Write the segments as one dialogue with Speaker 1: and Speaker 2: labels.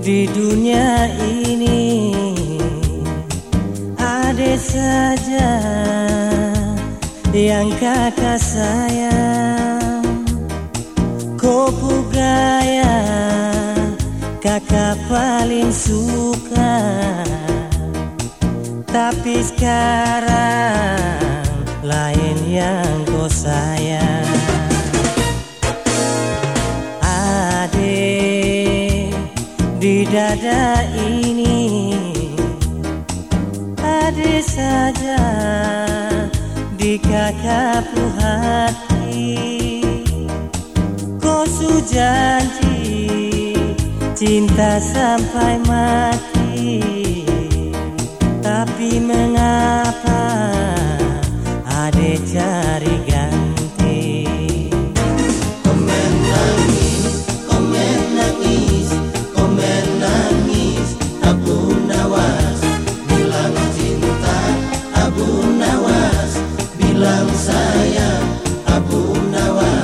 Speaker 1: Di dunia ini ada saja yang kakak sayang. Kopu gaya kakak paling suka, tapi sekarang lain yang kau sayang. Adik, di dada ini ada saja di kakakku hati. Kau su janji cinta sampai mati, tapi mengapa adik cari ganti?
Speaker 2: Komen nangis, Abu Nawas bilang cinta, Abu Nawas bilang sayang, Abu Nawas.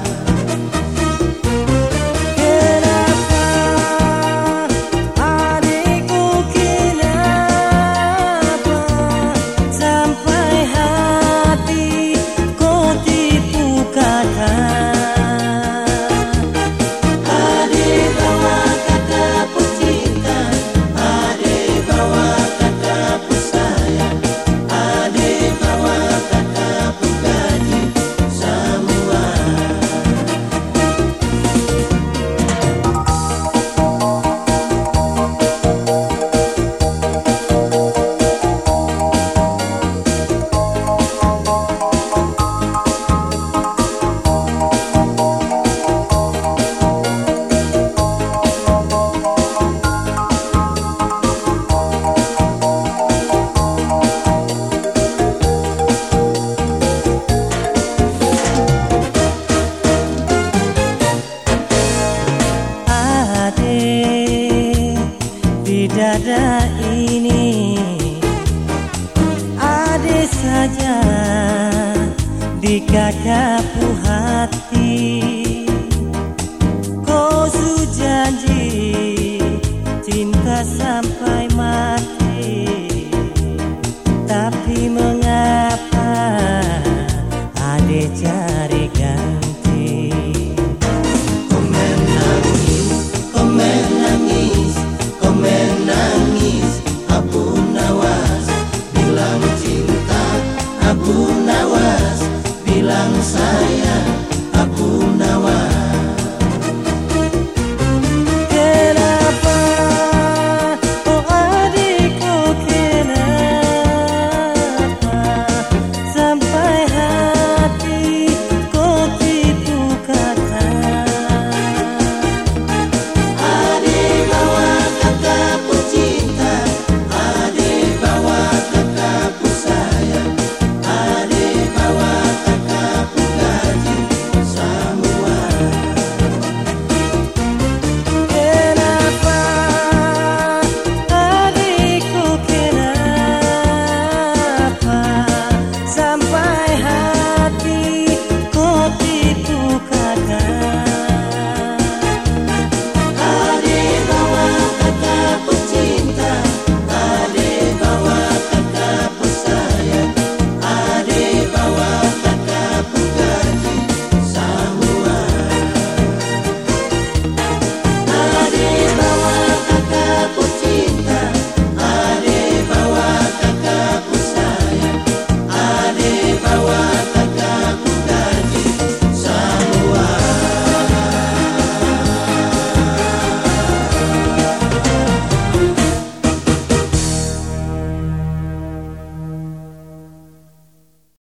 Speaker 1: Di dada ini ada saja di kakakku hati. Kau su janji cinta sama